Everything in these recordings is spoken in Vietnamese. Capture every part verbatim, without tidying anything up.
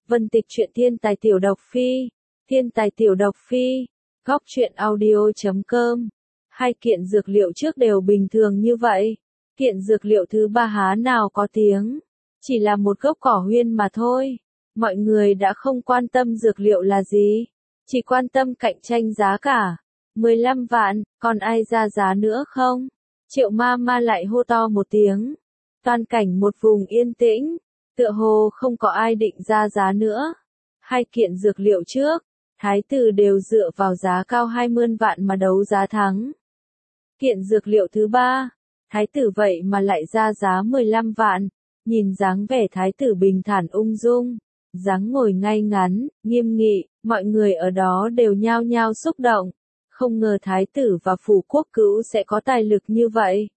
Vân Tịch truyện thiên tài tiểu độc phi, thiên tài tiểu độc phi, góc truyện audio chấm com. Hai kiện dược liệu trước đều bình thường như vậy. Kiện dược liệu thứ ba há nào có tiếng, chỉ là một gốc cỏ huyên mà thôi. Mọi người đã không quan tâm dược liệu là gì, chỉ quan tâm cạnh tranh giá cả. mười lăm vạn, còn ai ra giá nữa không? Triệu ma ma lại hô to một tiếng. Toàn cảnh một vùng yên tĩnh, tựa hồ không có ai định ra giá nữa. Hai kiện dược liệu trước, thái tử đều dựa vào giá cao hai mươi vạn mà đấu giá thắng. Kiện dược liệu thứ ba, thái tử vậy mà lại ra giá mười lăm vạn, nhìn dáng vẻ thái tử bình thản ung dung, dáng ngồi ngay ngắn, nghiêm nghị, mọi người ở đó đều nhao nhao xúc động. Không ngờ thái tử và phủ quốc cữu sẽ có tài lực như vậy.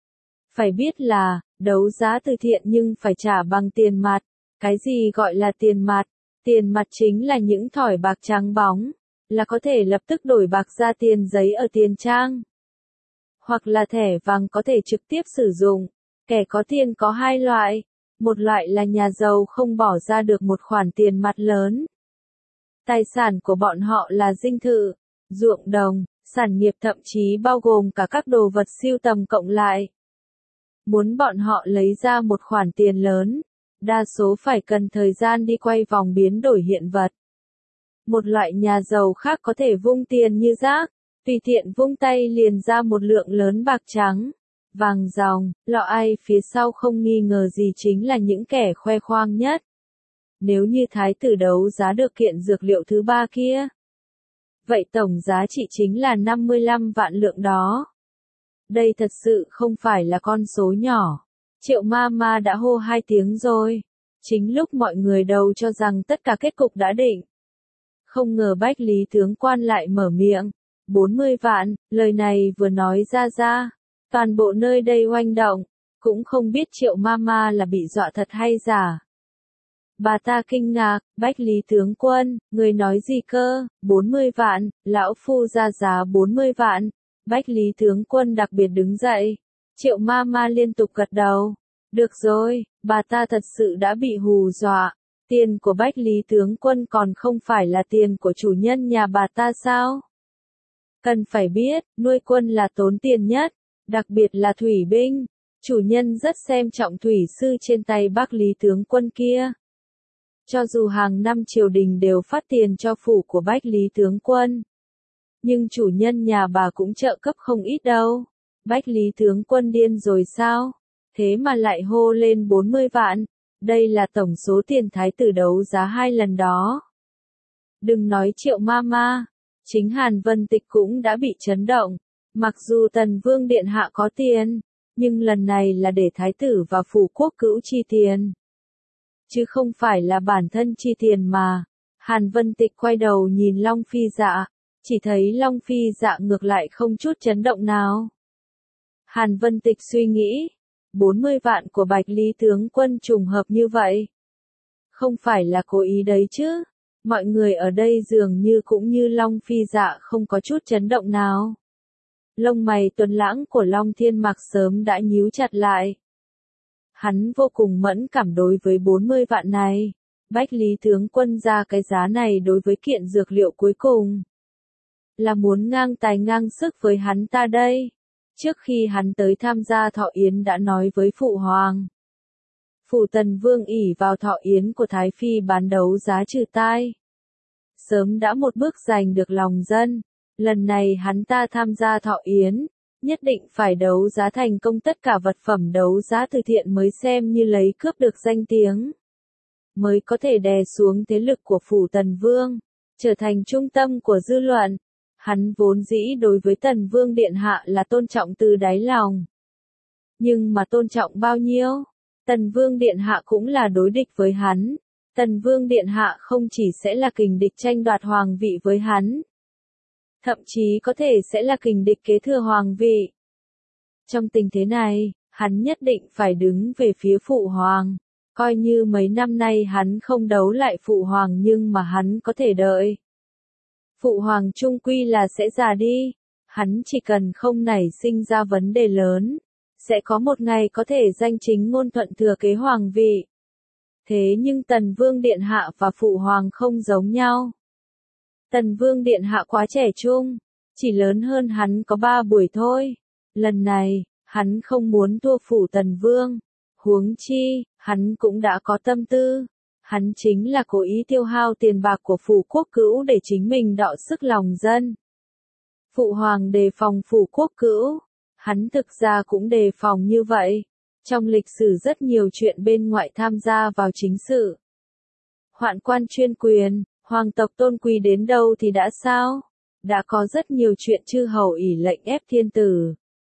Phải biết là, đấu giá từ thiện nhưng phải trả bằng tiền mặt. Cái gì gọi là tiền mặt? Tiền mặt chính là những thỏi bạc trắng bóng, là có thể lập tức đổi bạc ra tiền giấy ở tiền trang. Hoặc là thẻ vàng có thể trực tiếp sử dụng. Kẻ có tiền có hai loại. Một loại là nhà giàu không bỏ ra được một khoản tiền mặt lớn. Tài sản của bọn họ là dinh thự, ruộng đồng, sản nghiệp thậm chí bao gồm cả các đồ vật sưu tầm cộng lại. Muốn bọn họ lấy ra một khoản tiền lớn, đa số phải cần thời gian đi quay vòng biến đổi hiện vật. Một loại nhà giàu khác có thể vung tiền như rác, tùy tiện vung tay liền ra một lượng lớn bạc trắng, vàng ròng, lọ ai phía sau không nghi ngờ gì chính là những kẻ khoe khoang nhất. Nếu như thái tử đấu giá được kiện dược liệu thứ ba kia, vậy tổng giá trị chính là năm mươi lăm vạn lượng đó. Đây thật sự không phải là con số nhỏ. Triệu ma ma đã hô hai tiếng rồi. Chính lúc mọi người đầu cho rằng tất cả kết cục đã định. Không ngờ Bách Lý tướng quan lại mở miệng. bốn mươi vạn, lời này vừa nói ra ra. Toàn bộ nơi đây oanh động. Cũng không biết triệu ma ma là bị dọa thật hay giả. Bà ta kinh ngạc, Bách Lý tướng quân, người nói gì cơ, bốn mươi vạn, lão phu ra giá bốn mươi vạn. Bách Lý tướng quân đặc biệt đứng dậy. Triệu ma ma liên tục gật đầu. Được rồi, bà ta thật sự đã bị hù dọa. Tiền của Bách Lý tướng quân còn không phải là tiền của chủ nhân nhà bà ta sao? Cần phải biết, nuôi quân là tốn tiền nhất, đặc biệt là thủy binh. Chủ nhân rất xem trọng thủy sư trên tay Bách Lý tướng quân kia. Cho dù hàng năm triều đình đều phát tiền cho phủ của Bách Lý tướng quân, nhưng chủ nhân nhà bà cũng trợ cấp không ít đâu. Bách Lý tướng quân điên rồi sao? Thế mà lại hô lên bốn mươi vạn. Đây là tổng số tiền thái tử đấu giá hai lần đó. Đừng nói triệu ma ma. Chính Hàn Vân Tịch cũng đã bị chấn động. Mặc dù Tần Vương Điện Hạ có tiền, nhưng lần này là để thái tử và phủ quốc cữu chi tiền. Chứ không phải là bản thân chi tiền mà. Hàn Vân Tịch quay đầu nhìn Long Phi Dạ. Chỉ thấy Long Phi Dạ ngược lại không chút chấn động nào. Hàn Vân Tịch suy nghĩ, bốn mươi vạn của Bạch Lý tướng quân trùng hợp như vậy. Không phải là cố ý đấy chứ. Mọi người ở đây dường như cũng như Long Phi Dạ không có chút chấn động nào. Lông mày tuấn lãng của Long Thiên Mạc sớm đã nhíu chặt lại. Hắn vô cùng mẫn cảm đối với bốn mươi vạn này. Bách Lý tướng quân ra cái giá này đối với kiện dược liệu cuối cùng. Là muốn ngang tài ngang sức với hắn ta đây. Trước khi hắn tới tham gia thọ yến đã nói với Phụ Hoàng. Phủ Tần Vương ỷ vào thọ yến của Thái Phi bán đấu giá trừ tai. Sớm đã một bước giành được lòng dân. Lần này hắn ta tham gia thọ yến, nhất định phải đấu giá thành công tất cả vật phẩm đấu giá từ thiện mới xem như lấy cướp được danh tiếng. Mới có thể đè xuống thế lực của Phủ Tần Vương, trở thành trung tâm của dư luận. Hắn vốn dĩ đối với Tần Vương Điện Hạ là tôn trọng từ đáy lòng. Nhưng mà tôn trọng bao nhiêu? Tần Vương Điện Hạ cũng là đối địch với hắn. Tần Vương Điện Hạ không chỉ sẽ là kình địch tranh đoạt hoàng vị với hắn. Thậm chí có thể sẽ là kình địch kế thừa hoàng vị. Trong tình thế này, hắn nhất định phải đứng về phía Phụ Hoàng. Coi như mấy năm nay hắn không đấu lại Phụ Hoàng nhưng mà hắn có thể đợi. Phụ Hoàng chung quy là sẽ già đi. Hắn chỉ cần không nảy sinh ra vấn đề lớn. Sẽ có một ngày có thể danh chính ngôn thuận thừa kế hoàng vị. Thế nhưng Tần Vương Điện Hạ và Phụ Hoàng không giống nhau. Tần Vương Điện Hạ quá trẻ trung, chỉ lớn hơn hắn có ba buổi thôi. Lần này, hắn không muốn thua Phủ Tần Vương. Huống chi, hắn cũng đã có tâm tư. Hắn chính là cố ý tiêu hao tiền bạc của Phủ Quốc Cữu để chính mình đọ sức lòng dân. Phụ Hoàng đề phòng Phủ Quốc Cữu. Hắn thực ra cũng đề phòng như vậy. Trong lịch sử rất nhiều chuyện bên ngoại tham gia vào chính sự. Hoạn quan chuyên quyền, hoàng tộc tôn quý đến đâu thì đã sao? Đã có rất nhiều chuyện chư hầu ỷ lệnh ép thiên tử.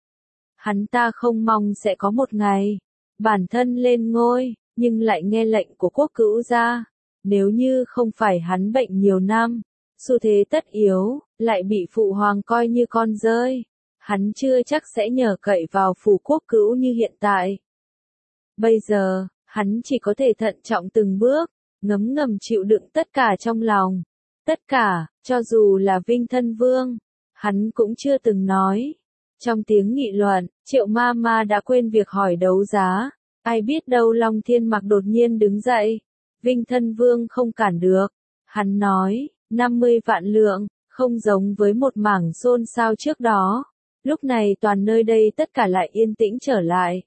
Hắn ta không mong sẽ có một ngày, bản thân lên ngôi, nhưng lại nghe lệnh của quốc cữu gia. Nếu như không phải hắn bệnh nhiều năm, xu thế tất yếu, lại bị phụ hoàng coi như con rơi. Hắn chưa chắc sẽ nhờ cậy vào phủ quốc cữu như hiện tại. Bây giờ, hắn chỉ có thể thận trọng từng bước, ngấm ngầm chịu đựng tất cả trong lòng. Tất cả, cho dù là Vinh Thân Vương, hắn cũng chưa từng nói. Trong tiếng nghị luận, Triệu Ma Ma đã quên việc hỏi đấu giá. Ai biết đâu Long Thiên Mặc đột nhiên đứng dậy. Vinh Thân Vương không cản được. Hắn nói, năm mươi vạn lượng, không giống với một mảng xôn xao trước đó. Lúc này toàn nơi đây tất cả lại yên tĩnh trở lại.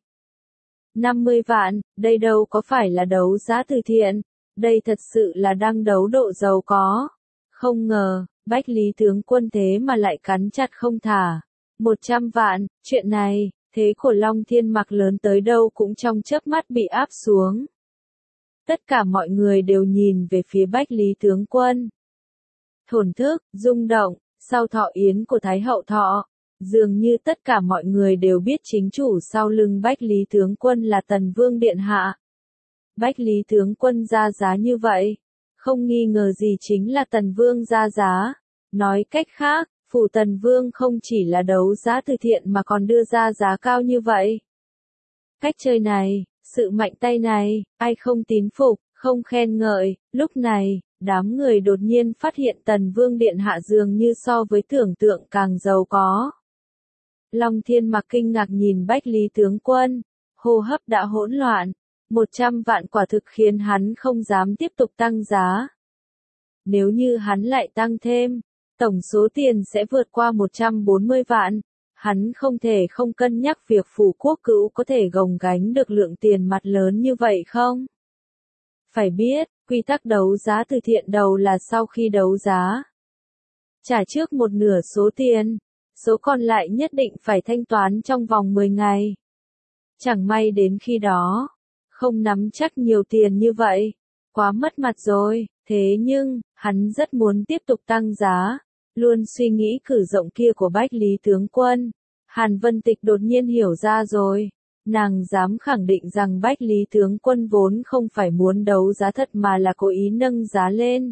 năm mươi vạn, đây đâu có phải là đấu giá từ thiện, đây thật sự là đang đấu độ giàu có. Không ngờ, Bách Lý tướng quân thế mà lại cắn chặt không thả. một trăm vạn, chuyện này, thế của Long Thiên Mặc lớn tới đâu cũng trong chớp mắt bị áp xuống. Tất cả mọi người đều nhìn về phía Bách Lý tướng quân. Thổn thức, rung động, sau thọ yến của Thái hậu thọ. Dường như tất cả mọi người đều biết chính chủ sau lưng Bách Lý tướng quân là Tần Vương Điện Hạ. Bách Lý tướng quân ra giá như vậy, không nghi ngờ gì chính là Tần Vương ra giá. Nói cách khác, Phủ Tần Vương không chỉ là đấu giá từ thiện mà còn đưa ra giá cao như vậy. Cách chơi này, sự mạnh tay này, ai không tín phục, không khen ngợi. Lúc này, đám người đột nhiên phát hiện Tần Vương Điện Hạ dường như so với tưởng tượng càng giàu có. Long Thiên Mặc kinh ngạc nhìn Bách Lý tướng quân, hô hấp đã hỗn loạn, một trăm vạn quả thực khiến hắn không dám tiếp tục tăng giá. Nếu như hắn lại tăng thêm, tổng số tiền sẽ vượt qua một trăm bốn mươi vạn, hắn không thể không cân nhắc việc phủ quốc cữu có thể gồng gánh được lượng tiền mặt lớn như vậy không? Phải biết, quy tắc đấu giá từ thiện đầu là sau khi đấu giá, trả trước một nửa số tiền. Số còn lại nhất định phải thanh toán trong vòng mười ngày. Chẳng may đến khi đó, không nắm chắc nhiều tiền như vậy, quá mất mặt rồi. Thế nhưng, hắn rất muốn tiếp tục tăng giá, luôn suy nghĩ cử rộng kia của Bách Lý tướng quân. Hàn Vân Tịch đột nhiên hiểu ra rồi. Nàng dám khẳng định rằng Bách Lý tướng quân vốn không phải muốn đấu giá thật mà là cố ý nâng giá lên.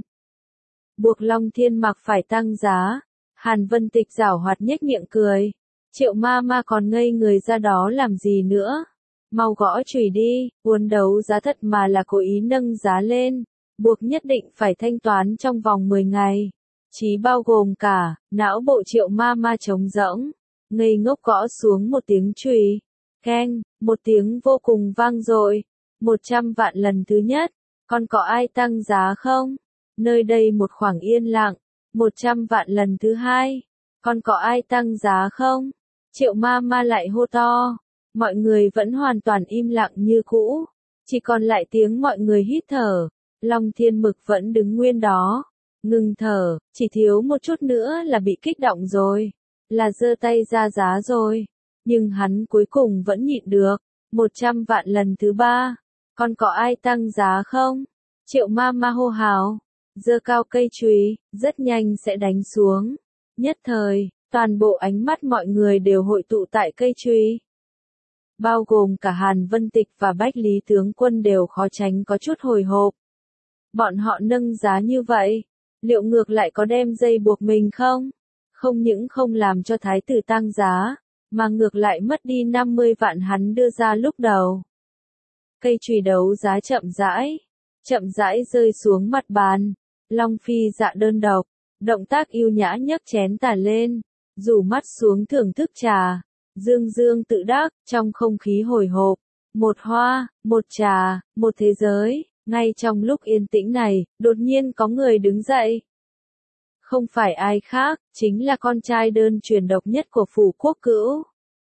Buộc Long Thiên Mặc phải tăng giá. Hàn Vân Tịch giảo hoạt nhếch miệng cười. Triệu Ma Ma còn ngây người ra đó làm gì nữa. Mau gõ chùy đi, muốn đấu giá thật mà là cố ý nâng giá lên. Buộc nhất định phải thanh toán trong vòng mười ngày. Chí bao gồm cả, não bộ Triệu Ma Ma trống rỗng. Ngây ngốc gõ xuống một tiếng chùy. Keng, một tiếng vô cùng vang dội. Một trăm vạn lần thứ nhất. Còn có ai tăng giá không? Nơi đây một khoảng yên lặng. Một trăm vạn lần thứ hai. Còn có ai tăng giá không? Triệu Ma Ma lại hô to. Mọi người vẫn hoàn toàn im lặng như cũ. Chỉ còn lại tiếng mọi người hít thở. Long Thiên Mực vẫn đứng nguyên đó. Ngừng thở, chỉ thiếu một chút nữa là bị kích động rồi. Là giơ tay ra giá rồi. Nhưng hắn cuối cùng vẫn nhịn được. Một trăm vạn lần thứ ba. Còn có ai tăng giá không? Triệu Ma Ma hô hào. Giơ cao cây chùy, rất nhanh sẽ đánh xuống. Nhất thời, toàn bộ ánh mắt mọi người đều hội tụ tại cây chùy. Bao gồm cả Hàn Vân Tịch và Bách Lý tướng quân đều khó tránh có chút hồi hộp. Bọn họ nâng giá như vậy, liệu ngược lại có đem dây buộc mình không? Không những không làm cho thái tử tăng giá, mà ngược lại mất đi năm mươi vạn hắn đưa ra lúc đầu. Cây chùy đấu giá chậm rãi, chậm rãi rơi xuống mặt bàn. Long Phi Dạ đơn độc, động tác yêu nhã nhấc chén trà lên, rủ mắt xuống thưởng thức trà, dương dương tự đắc, trong không khí hồi hộp, một hoa, một trà, một thế giới, Ngay trong lúc yên tĩnh này, đột nhiên có người đứng dậy. Không phải ai khác, chính là con trai đơn truyền độc nhất của phủ quốc cữu.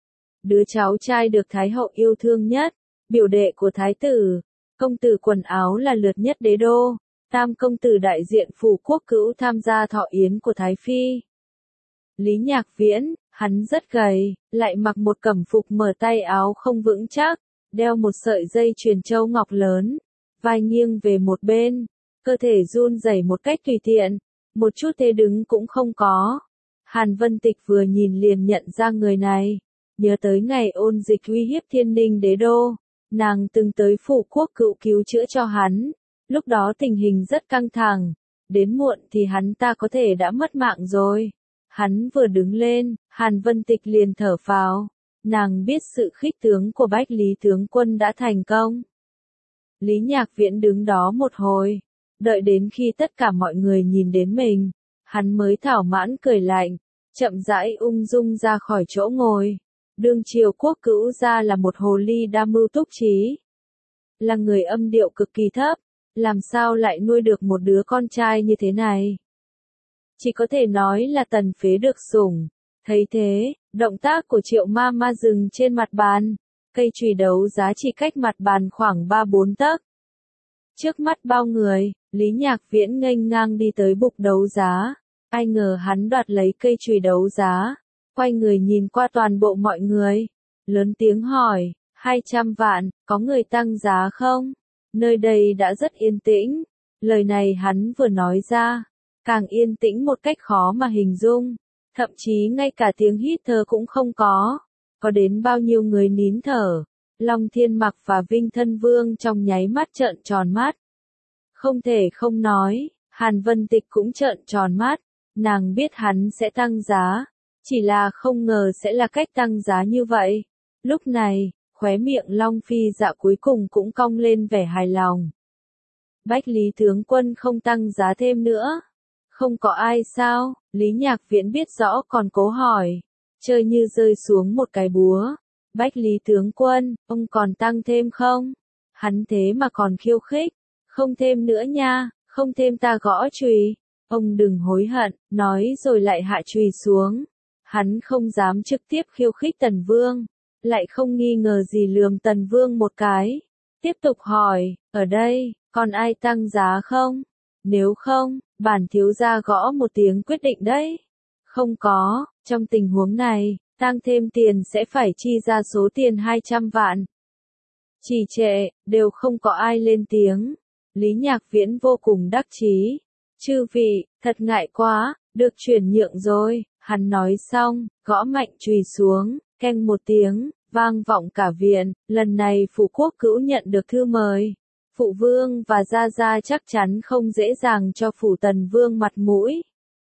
Đứa cháu trai được Thái hậu yêu thương nhất, biểu đệ của Thái tử, công tử quần áo là lượt nhất đế đô, tam công tử đại diện phủ quốc cữu tham gia thọ yến của Thái phi. Lý Nhạc Viễn, hắn rất gầy, lại mặc một cẩm phục mở tay áo không vững chắc, đeo một sợi dây chuyền châu ngọc lớn, vai nghiêng về một bên, cơ thể run rẩy một cách tùy tiện, một chút thế đứng cũng không có. Hàn Vân Tịch vừa nhìn liền nhận ra người này, nhớ tới ngày ôn dịch uy hiếp Thiên Ninh đế đô, nàng từng tới phủ quốc cữu cứu chữa cho hắn, lúc đó tình hình rất căng thẳng, đến muộn thì hắn ta có thể đã mất mạng rồi. Hắn vừa đứng lên, Hàn Vân Tịch liền thở phào, nàng biết sự khích tướng của Bách Lý tướng quân đã thành công. Lý Nhạc Viễn đứng đó một hồi, đợi đến khi tất cả mọi người nhìn đến mình, hắn mới thỏa mãn cười lạnh, chậm rãi ung dung ra khỏi chỗ ngồi. Đương triều quốc cữu gia là một hồ ly đa mưu túc trí, là người âm điệu cực kỳ thấp, làm sao lại nuôi được một đứa con trai như thế này? Chỉ có thể nói là tần phế được sủng. Thấy thế, động tác của Triệu Ma Ma dừng trên mặt bàn, cây chùy đấu giá chỉ cách mặt bàn khoảng ba bốn tấc. Trước mắt bao người, Lý Nhạc Viễn nghênh ngang đi tới bục đấu giá, ai ngờ hắn đoạt lấy cây chùy đấu giá, quay người nhìn qua toàn bộ mọi người, lớn tiếng hỏi, hai trăm vạn, có người tăng giá không? Nơi đây đã rất yên tĩnh, lời này hắn vừa nói ra, càng yên tĩnh một cách khó mà hình dung, thậm chí ngay cả tiếng hít thở cũng không có, có đến bao nhiêu người nín thở. Long Thiên Mặc và Vinh Thân Vương trong nháy mắt trợn tròn mắt. Không thể không nói, Hàn Vân Tịch cũng trợn tròn mắt, nàng biết hắn sẽ tăng giá, chỉ là không ngờ sẽ là cách tăng giá như vậy. Lúc này, khóe miệng Long Phi Dạ cuối cùng cũng cong lên vẻ hài lòng. Bách Lý tướng quân không tăng giá thêm nữa. Không có ai sao? Lý Nhạc Viễn biết rõ còn cố hỏi, chơi như rơi xuống một cái búa. Bách Lý tướng quân, ông còn tăng thêm không? Hắn thế mà còn khiêu khích, không thêm nữa nha, không thêm ta gõ chùy. Ông đừng hối hận, nói rồi lại hạ chùy xuống. Hắn không dám trực tiếp khiêu khích Tần Vương, lại không nghi ngờ gì lườm Tần Vương một cái. Tiếp tục hỏi, ở đây, còn ai tăng giá không? Nếu không, bản thiếu gia gõ một tiếng quyết định đấy. Không có, trong tình huống này, tăng thêm tiền sẽ phải chi ra số tiền hai trăm vạn. Trì trệ, đều không có ai lên tiếng. Lý Nhạc Viễn vô cùng đắc chí. Chư vị, thật ngại quá, được chuyển nhượng rồi. Hắn nói xong, gõ mạnh chùy xuống, keng một tiếng, vang vọng cả viện. Lần này phủ quốc cữu nhận được thư mời. Phụ vương và gia gia chắc chắn không dễ dàng cho phủ Tần Vương mặt mũi.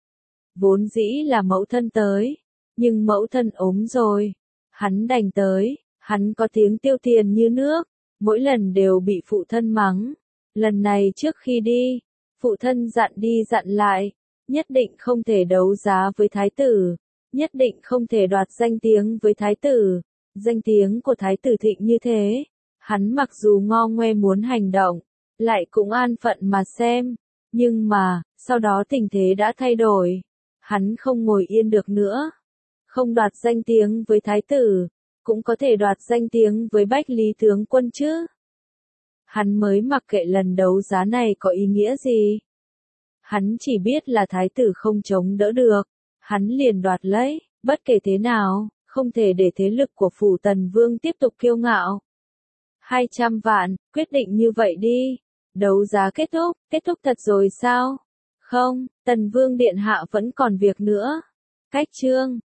Vốn dĩ là mẫu thân tới, nhưng mẫu thân ốm rồi. Hắn đành tới, hắn có tiếng tiêu tiền như nước, mỗi lần đều bị phụ thân mắng. Lần này trước khi đi, phụ thân dặn đi dặn lại, nhất định không thể đấu giá với thái tử, nhất định không thể đoạt danh tiếng với thái tử. Danh tiếng của thái tử thịnh như thế, hắn mặc dù ngo ngoe muốn hành động, lại cũng an phận mà xem. Nhưng mà, sau đó tình thế đã thay đổi. Hắn không ngồi yên được nữa. Không đoạt danh tiếng với thái tử, cũng có thể đoạt danh tiếng với Bách Lý tướng quân chứ. Hắn mới mặc kệ lần đấu giá này có ý nghĩa gì. Hắn chỉ biết là thái tử không chống đỡ được, hắn liền đoạt lấy, bất kể thế nào, không thể để thế lực của phủ Tần Vương tiếp tục kiêu ngạo. hai trăm vạn, quyết định như vậy đi. Đấu giá kết thúc, kết thúc thật rồi sao? Không, Tần Vương điện hạ vẫn còn việc nữa. Cách chương